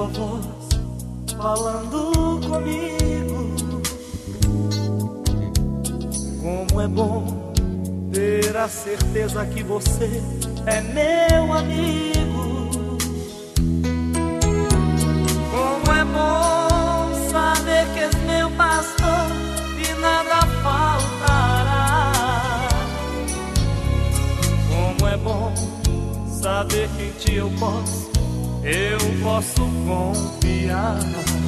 voz falando comigo. Como é bom ter a certeza que você é meu amigo. Como é bom saber que és meu pastor e nada faltará. Como é bom saber que em ti eu posso confiar.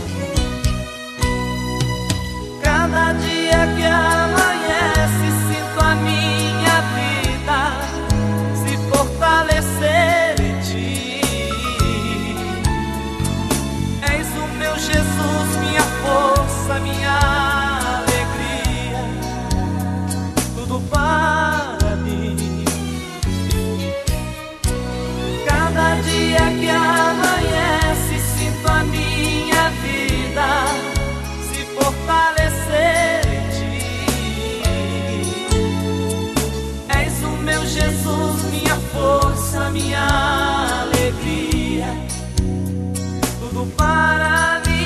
Cada dia que amanhece, sinto a minha vida se fortalecer em ti. És o meu Jesus, minha força, minha alegria, tudo para mim. Cada dia que amanhece, sinto a minha vida se fortalecer em ti. És o meu Jesus, minha força, minha alegria, tudo para mim.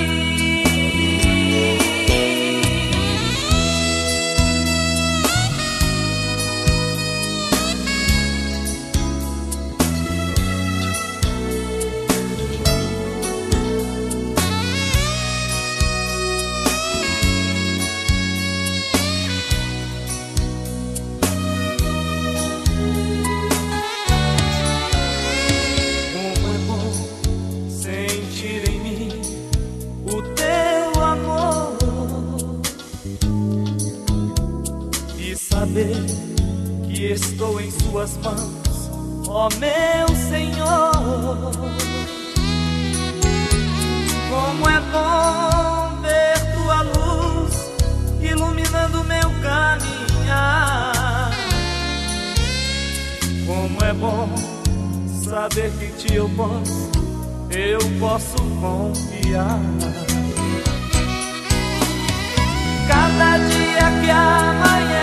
Saber que estou em suas mãos, ó meu Senhor. Como é bom ver tua luz iluminando meu caminhar. Como é bom saber que em ti eu posso confiar. Cada dia que amanhã